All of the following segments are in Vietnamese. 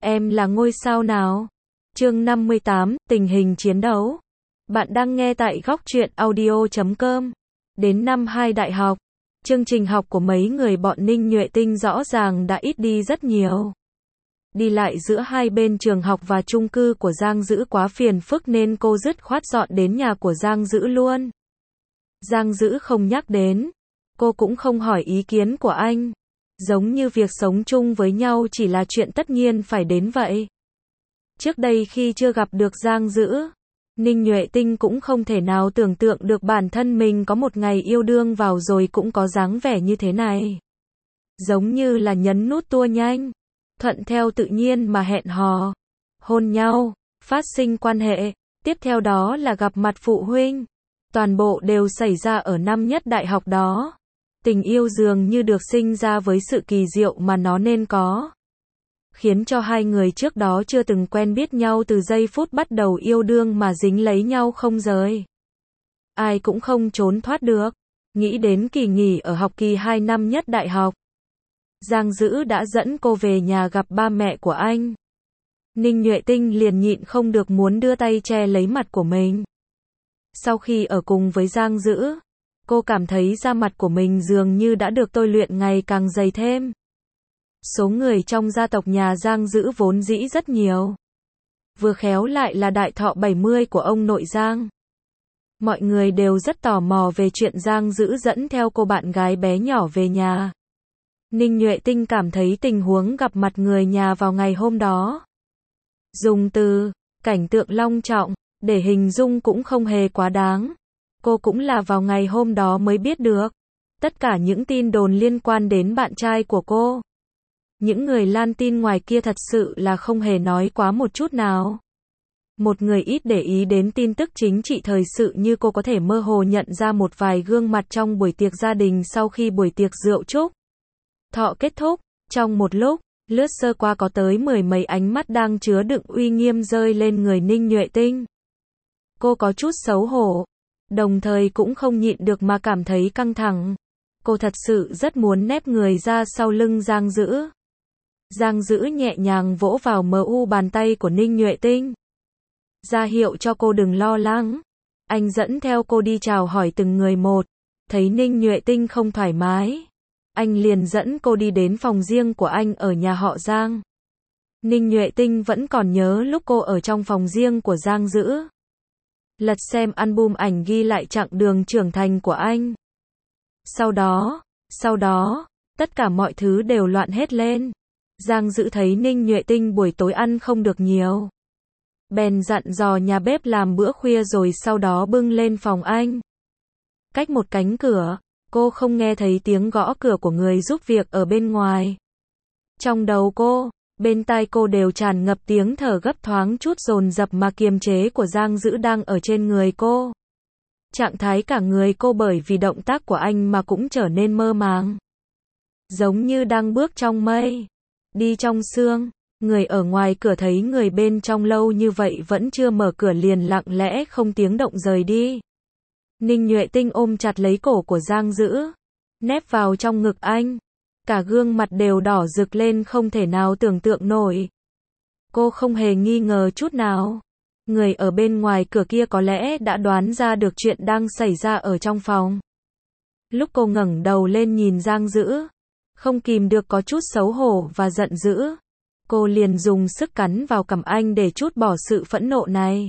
Em là ngôi sao nào? Chương 58, tình hình chiến đấu. Bạn đang nghe tại góc truyện audio.com. Đến năm 2 đại học, chương trình học của mấy người bọn Ninh Nhuệ Tinh rõ ràng đã ít đi rất nhiều. Đi lại giữa hai bên trường học và chung cư của Giang Dữ quá phiền phức nên cô dứt khoát dọn đến nhà của Giang Dữ luôn. Giang Dữ không nhắc đến, cô cũng không hỏi ý kiến của anh. Giống như việc sống chung với nhau chỉ là chuyện tất nhiên phải đến vậy. Trước đây khi chưa gặp được Giang Dữ, Ninh Nhuệ Tinh cũng không thể nào tưởng tượng được bản thân mình có một ngày yêu đương vào rồi cũng có dáng vẻ như thế này. Giống như là nhấn nút tua nhanh, thuận theo tự nhiên mà hẹn hò, hôn nhau, phát sinh quan hệ, tiếp theo đó là gặp mặt phụ huynh. Toàn bộ đều xảy ra ở năm nhất đại học đó. Tình yêu dường như được sinh ra với sự kỳ diệu mà nó nên có. Khiến cho hai người trước đó chưa từng quen biết nhau từ giây phút bắt đầu yêu đương mà dính lấy nhau không rời. Ai cũng không trốn thoát được. Nghĩ đến kỳ nghỉ ở học kỳ 2 năm nhất đại học, Giang Dữ đã dẫn cô về nhà gặp ba mẹ của anh. Ninh Nhuệ Tinh liền nhịn không được muốn đưa tay che lấy mặt của mình. Sau khi ở cùng với Giang Dữ, cô cảm thấy da mặt của mình dường như đã được tôi luyện ngày càng dày thêm. Số người trong gia tộc nhà Giang Dữ vốn dĩ rất nhiều. Vừa khéo lại là đại thọ 70 của ông nội Giang. Mọi người đều rất tò mò về chuyện Giang Dữ dẫn theo cô bạn gái bé nhỏ về nhà. Ninh Nhuệ Tinh cảm thấy tình huống gặp mặt người nhà vào ngày hôm đó, dùng từ cảnh tượng long trọng để hình dung cũng không hề quá đáng. Cô cũng là vào ngày hôm đó mới biết được tất cả những tin đồn liên quan đến bạn trai của cô. Những người lan tin ngoài kia thật sự là không hề nói quá một chút nào. Một người ít để ý đến tin tức chính trị thời sự như cô có thể mơ hồ nhận ra một vài gương mặt trong buổi tiệc gia đình sau khi buổi tiệc rượu chúc thọ kết thúc. Trong một lúc, lướt sơ qua có tới 10 mấy ánh mắt đang chứa đựng uy nghiêm rơi lên người Ninh Nhuệ Tinh. Cô có chút xấu hổ, đồng thời cũng không nhịn được mà cảm thấy căng thẳng. Cô thật sự rất muốn nép người ra sau lưng Giang Dữ. Giang Dữ nhẹ nhàng vỗ vào bàn tay của Ninh Nhuệ Tinh, ra hiệu cho cô đừng lo lắng. Anh dẫn theo cô đi chào hỏi từng người một. Thấy Ninh Nhuệ Tinh không thoải mái, anh liền dẫn cô đi đến phòng riêng của anh ở nhà họ Giang. Ninh Nhuệ Tinh vẫn còn nhớ lúc cô ở trong phòng riêng của Giang Dữ, lật xem album ảnh ghi lại chặng đường trưởng thành của anh. Sau đó, tất cả mọi thứ đều loạn hết lên. Giang Dữ thấy Ninh Nhuệ Tinh buổi tối ăn không được nhiều, bèn dặn dò nhà bếp làm bữa khuya rồi sau đó bưng lên phòng anh. Cách một cánh cửa, cô không nghe thấy tiếng gõ cửa của người giúp việc ở bên ngoài. Trong đầu cô, bên tai cô đều tràn ngập tiếng thở gấp thoáng chút dồn dập mà kiềm chế của Giang Dữ đang ở trên người cô. Trạng thái cả người cô bởi vì động tác của anh mà cũng trở nên mơ màng, giống như đang bước trong mây, đi trong sương. Người ở ngoài cửa thấy người bên trong lâu như vậy vẫn chưa mở cửa liền lặng lẽ không tiếng động rời đi. Ninh Nhuệ Tinh ôm chặt lấy cổ của Giang Dữ, nép vào trong ngực anh. Cả gương mặt đều đỏ rực lên không thể nào tưởng tượng nổi. Cô không hề nghi ngờ chút nào. Người ở bên ngoài cửa kia có lẽ đã đoán ra được chuyện đang xảy ra ở trong phòng. Lúc cô ngẩng đầu lên nhìn Giang Dữ, không kìm được có chút xấu hổ và giận dữ. Cô liền dùng sức cắn vào cằm anh để trút bỏ sự phẫn nộ này.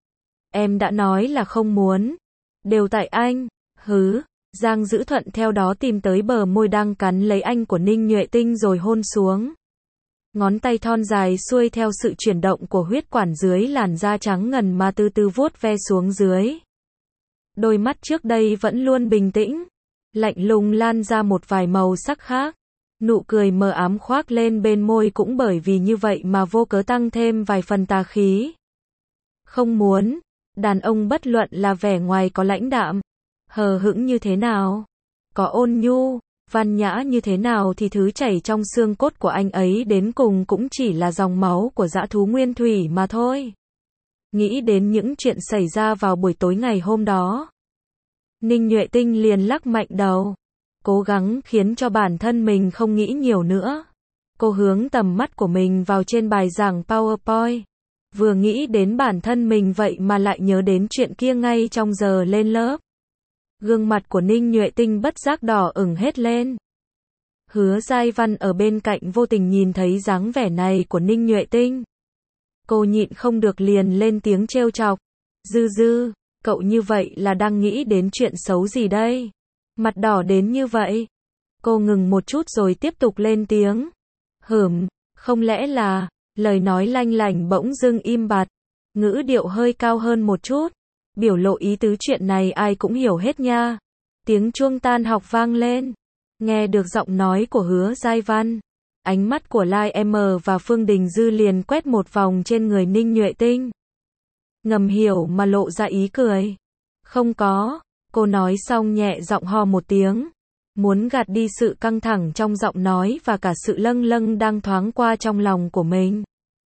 Em đã nói là không muốn. Đều tại anh. Hứ. Giang Dữ thuận theo đó tìm tới bờ môi đang cắn lấy anh của Ninh Nhuệ Tinh rồi hôn xuống. Ngón tay thon dài xuôi theo sự chuyển động của huyết quản dưới làn da trắng ngần mà từ từ vuốt ve xuống dưới. Đôi mắt trước đây vẫn luôn bình tĩnh, lạnh lùng lan ra một vài màu sắc khác. Nụ cười mờ ám khoác lên bên môi cũng bởi vì như vậy mà vô cớ tăng thêm vài phần tà khí. Không muốn, đàn ông bất luận là vẻ ngoài có lãnh đạm, hờ hững như thế nào, có ôn nhu, văn nhã như thế nào thì thứ chảy trong xương cốt của anh ấy đến cùng cũng chỉ là dòng máu của dã thú nguyên thủy mà thôi. Nghĩ đến những chuyện xảy ra vào buổi tối ngày hôm đó, Ninh Nhuệ Tinh liền lắc mạnh đầu, cố gắng khiến cho bản thân mình không nghĩ nhiều nữa. Cô hướng tầm mắt của mình vào trên bài giảng PowerPoint. Vừa nghĩ đến bản thân mình vậy mà lại nhớ đến chuyện kia ngay trong giờ lên lớp. Gương mặt của Ninh Nhuệ Tinh bất giác đỏ ửng hết lên. Hứa Giai Văn ở bên cạnh vô tình nhìn thấy dáng vẻ này của Ninh Nhuệ Tinh. Cô nhịn không được liền lên tiếng trêu chọc. Dư Dư, cậu như vậy là đang nghĩ đến chuyện xấu gì đây? Mặt đỏ đến như vậy. Cô ngừng một chút rồi tiếp tục lên tiếng. Không lẽ là, lời nói lanh lảnh bỗng dưng im bặt. Ngữ điệu hơi cao hơn một chút. Biểu lộ ý tứ chuyện này ai cũng hiểu hết nha. Tiếng chuông tan học vang lên. Nghe được giọng nói của Hứa Giai Văn. Ánh mắt của Lai M và Phương Đình Dư liền quét một vòng trên người Ninh Nhuệ Tinh. Ngầm hiểu mà lộ ra ý cười. Không có, cô nói xong nhẹ giọng ho một tiếng. Muốn gạt đi sự căng thẳng trong giọng nói và cả sự lâng lâng đang thoáng qua trong lòng của mình.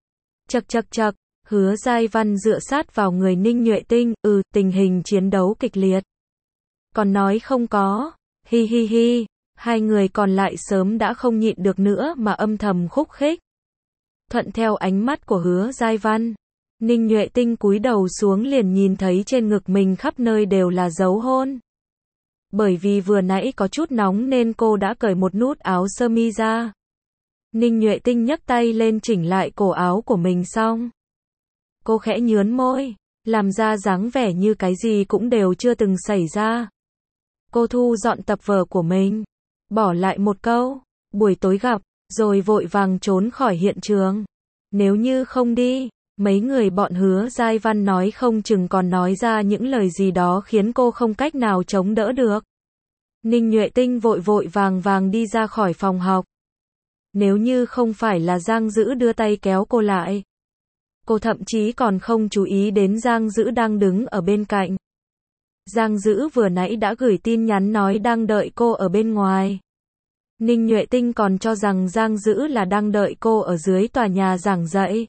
Chậc, Hứa Giai Văn dựa sát vào người Ninh Nhuệ Tinh, tình hình chiến đấu kịch liệt. Còn nói không có, hi. Hai người còn lại sớm đã không nhịn được nữa mà âm thầm khúc khích. Thuận theo ánh mắt của Hứa Giai Văn, Ninh Nhuệ Tinh cúi đầu xuống liền nhìn thấy trên ngực mình khắp nơi đều là dấu hôn. Bởi vì vừa nãy có chút nóng nên cô đã cởi một nút áo sơ mi ra. Ninh Nhuệ Tinh nhấc tay lên chỉnh lại cổ áo của mình xong. Cô khẽ nhướn môi, làm ra dáng vẻ như cái gì cũng đều chưa từng xảy ra. Cô thu dọn tập vở của mình, bỏ lại một câu, buổi tối gặp, rồi vội vàng trốn khỏi hiện trường. Nếu như không đi, mấy người bọn Hứa Giai Văn nói không chừng còn nói ra những lời gì đó khiến cô không cách nào chống đỡ được. Ninh Nhuệ Tinh vội vàng đi ra khỏi phòng học. Nếu như không phải là Giang Dữ đưa tay kéo cô lại, cô thậm chí còn không chú ý đến Giang Dữ đang đứng ở bên cạnh. Giang Dữ vừa nãy đã gửi tin nhắn nói đang đợi cô ở bên ngoài. Ninh Nhuệ Tinh còn cho rằng Giang Dữ là đang đợi cô ở dưới tòa nhà giảng dạy.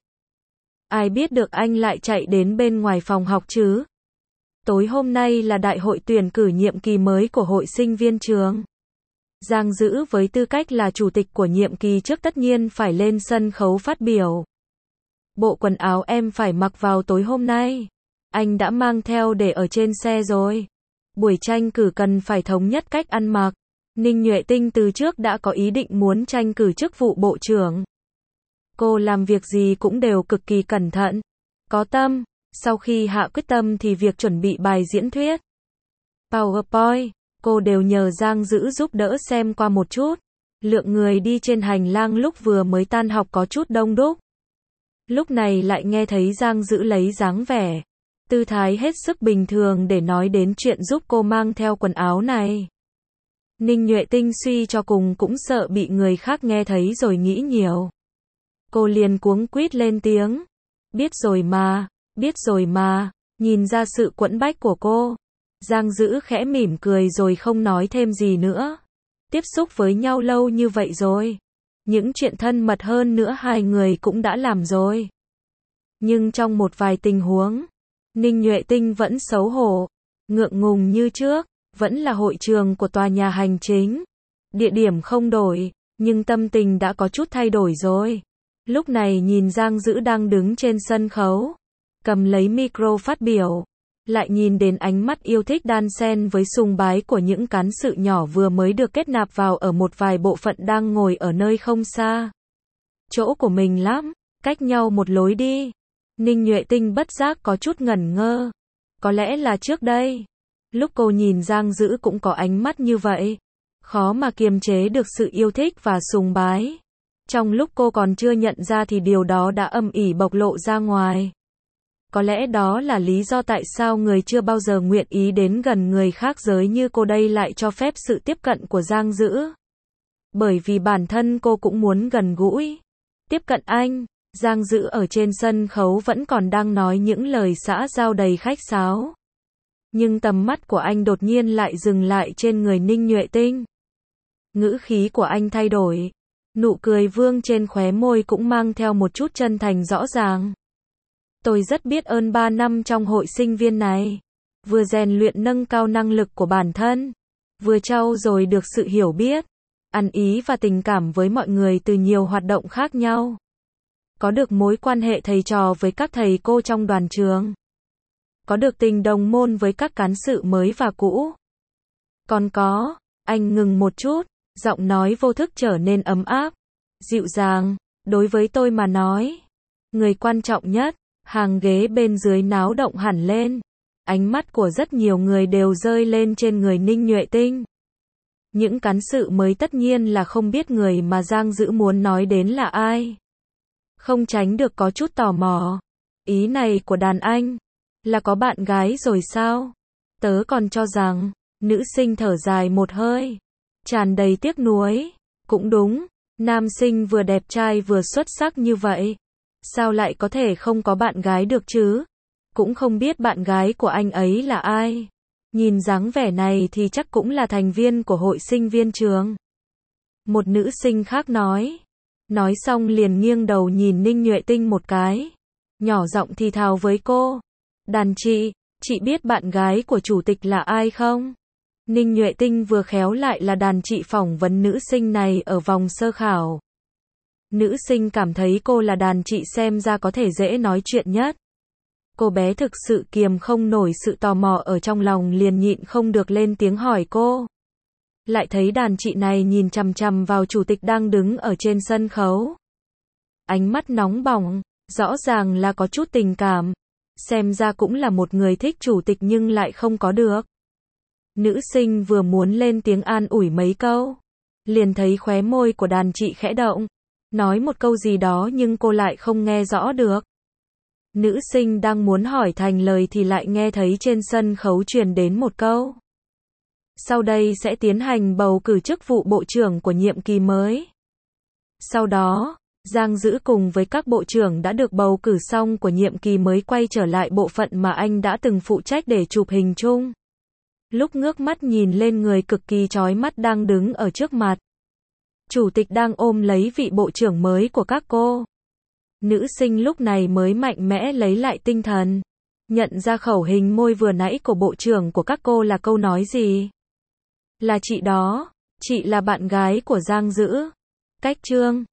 Ai biết được anh lại chạy đến bên ngoài phòng học chứ? Tối hôm nay là đại hội tuyển cử nhiệm kỳ mới của hội sinh viên trường. Giang Dữ với tư cách là chủ tịch của nhiệm kỳ trước tất nhiên phải lên sân khấu phát biểu. Bộ quần áo em phải mặc vào tối hôm nay. Anh đã mang theo để ở trên xe rồi. Buổi tranh cử cần phải thống nhất cách ăn mặc. Ninh Nhuệ Tinh từ trước đã có ý định muốn tranh cử chức vụ bộ trưởng. Cô làm việc gì cũng đều cực kỳ cẩn thận, có tâm. Sau khi hạ quyết tâm thì việc chuẩn bị bài diễn thuyết, PowerPoint, cô đều nhờ Giang Dữ giúp đỡ xem qua một chút. Lượng người đi trên hành lang lúc vừa mới tan học có chút đông đúc. Lúc này lại nghe thấy Giang Dữ lấy dáng vẻ, tư thái hết sức bình thường để nói đến chuyện giúp cô mang theo quần áo này. Ninh Nhuệ Tinh suy cho cùng cũng sợ bị người khác nghe thấy rồi nghĩ nhiều. Cô liền cuống quýt lên tiếng. Biết rồi mà, nhìn ra sự quẫn bách của cô. Giang Dữ khẽ mỉm cười rồi không nói thêm gì nữa. Tiếp xúc với nhau lâu như vậy rồi. Những chuyện thân mật hơn nữa hai người cũng đã làm rồi. Nhưng trong một vài tình huống, Ninh Nhuệ Tinh vẫn xấu hổ, ngượng ngùng như trước, vẫn là hội trường của tòa nhà hành chính. Địa điểm không đổi, nhưng tâm tình đã có chút thay đổi rồi. Lúc này nhìn Giang Dữ đang đứng trên sân khấu, cầm lấy micro phát biểu, lại nhìn đến ánh mắt yêu thích đan xen với sùng bái của những cán sự nhỏ vừa mới được kết nạp vào ở một vài bộ phận đang ngồi ở nơi không xa. Chỗ của mình lắm, cách nhau một lối đi. Ninh Nhuệ Tinh bất giác có chút ngẩn ngơ. Có lẽ là trước đây, lúc cô nhìn Giang Dữ cũng có ánh mắt như vậy. Khó mà kiềm chế được sự yêu thích và sùng bái. Trong lúc cô còn chưa nhận ra thì điều đó đã âm ỉ bộc lộ ra ngoài. Có lẽ đó là lý do tại sao người chưa bao giờ nguyện ý đến gần người khác giới như cô đây lại cho phép sự tiếp cận của Giang Dữ. Bởi vì bản thân cô cũng muốn gần gũi, tiếp cận anh. Giang Dữ ở trên sân khấu vẫn còn đang nói những lời xã giao đầy khách sáo. Nhưng tầm mắt của anh đột nhiên lại dừng lại trên người Ninh Nhuệ Tinh. Ngữ khí của anh thay đổi. Nụ cười vương trên khóe môi cũng mang theo một chút chân thành rõ ràng. Tôi rất biết ơn 3 năm trong hội sinh viên này. Vừa rèn luyện nâng cao năng lực của bản thân, vừa trau dồi được sự hiểu biết. ăn ý và tình cảm với mọi người từ nhiều hoạt động khác nhau. Có được mối quan hệ thầy trò với các thầy cô trong đoàn trường. Có được tình đồng môn với các cán sự mới và cũ. Còn có, anh ngừng một chút, giọng nói vô thức trở nên ấm áp, dịu dàng, đối với tôi mà nói. Người quan trọng nhất, hàng ghế bên dưới náo động hẳn lên. Ánh mắt của rất nhiều người đều rơi lên trên người Ninh Nhuệ Tinh. Những cán sự mới tất nhiên là không biết người mà Giang Dữ muốn nói đến là ai. Không tránh được có chút tò mò. Ý này của đàn anh, là có bạn gái rồi sao? Tớ còn cho rằng, nữ sinh thở dài một hơi, tràn đầy tiếc nuối. Cũng đúng, nam sinh vừa đẹp trai vừa xuất sắc như vậy, sao lại có thể không có bạn gái được chứ? Cũng không biết bạn gái của anh ấy là ai. Nhìn dáng vẻ này thì chắc cũng là thành viên của hội sinh viên trường. Một nữ sinh khác nói. Nói xong liền nghiêng đầu nhìn Ninh Nhuệ Tinh một cái. Nhỏ giọng thì thào với cô. Đàn chị biết bạn gái của chủ tịch là ai không? Ninh Nhuệ Tinh vừa khéo lại là đàn chị phỏng vấn nữ sinh này ở vòng sơ khảo. Nữ sinh cảm thấy cô là đàn chị xem ra có thể dễ nói chuyện nhất. Cô bé thực sự kiềm không nổi sự tò mò ở trong lòng liền nhịn không được lên tiếng hỏi cô. Lại thấy đàn chị này nhìn chằm chằm vào chủ tịch đang đứng ở trên sân khấu. Ánh mắt nóng bỏng, rõ ràng là có chút tình cảm. Xem ra cũng là một người thích chủ tịch nhưng lại không có được. Nữ sinh vừa muốn lên tiếng an ủi mấy câu, liền thấy khóe môi của đàn chị khẽ động. Nói một câu gì đó nhưng cô lại không nghe rõ được. Nữ sinh đang muốn hỏi thành lời thì lại nghe thấy trên sân khấu truyền đến một câu. Sau đây sẽ tiến hành bầu cử chức vụ bộ trưởng của nhiệm kỳ mới. Sau đó, Giang Dữ cùng với các bộ trưởng đã được bầu cử xong của nhiệm kỳ mới quay trở lại bộ phận mà anh đã từng phụ trách để chụp hình chung. Lúc ngước mắt nhìn lên người cực kỳ chói mắt đang đứng ở trước mặt. Chủ tịch đang ôm lấy vị bộ trưởng mới của các cô. Nữ sinh lúc này mới mạnh mẽ lấy lại tinh thần. Nhận ra khẩu hình môi vừa nãy của bộ trưởng của các cô là câu nói gì? Là chị đó, chị là bạn gái của Giang Dữ. Cách trương.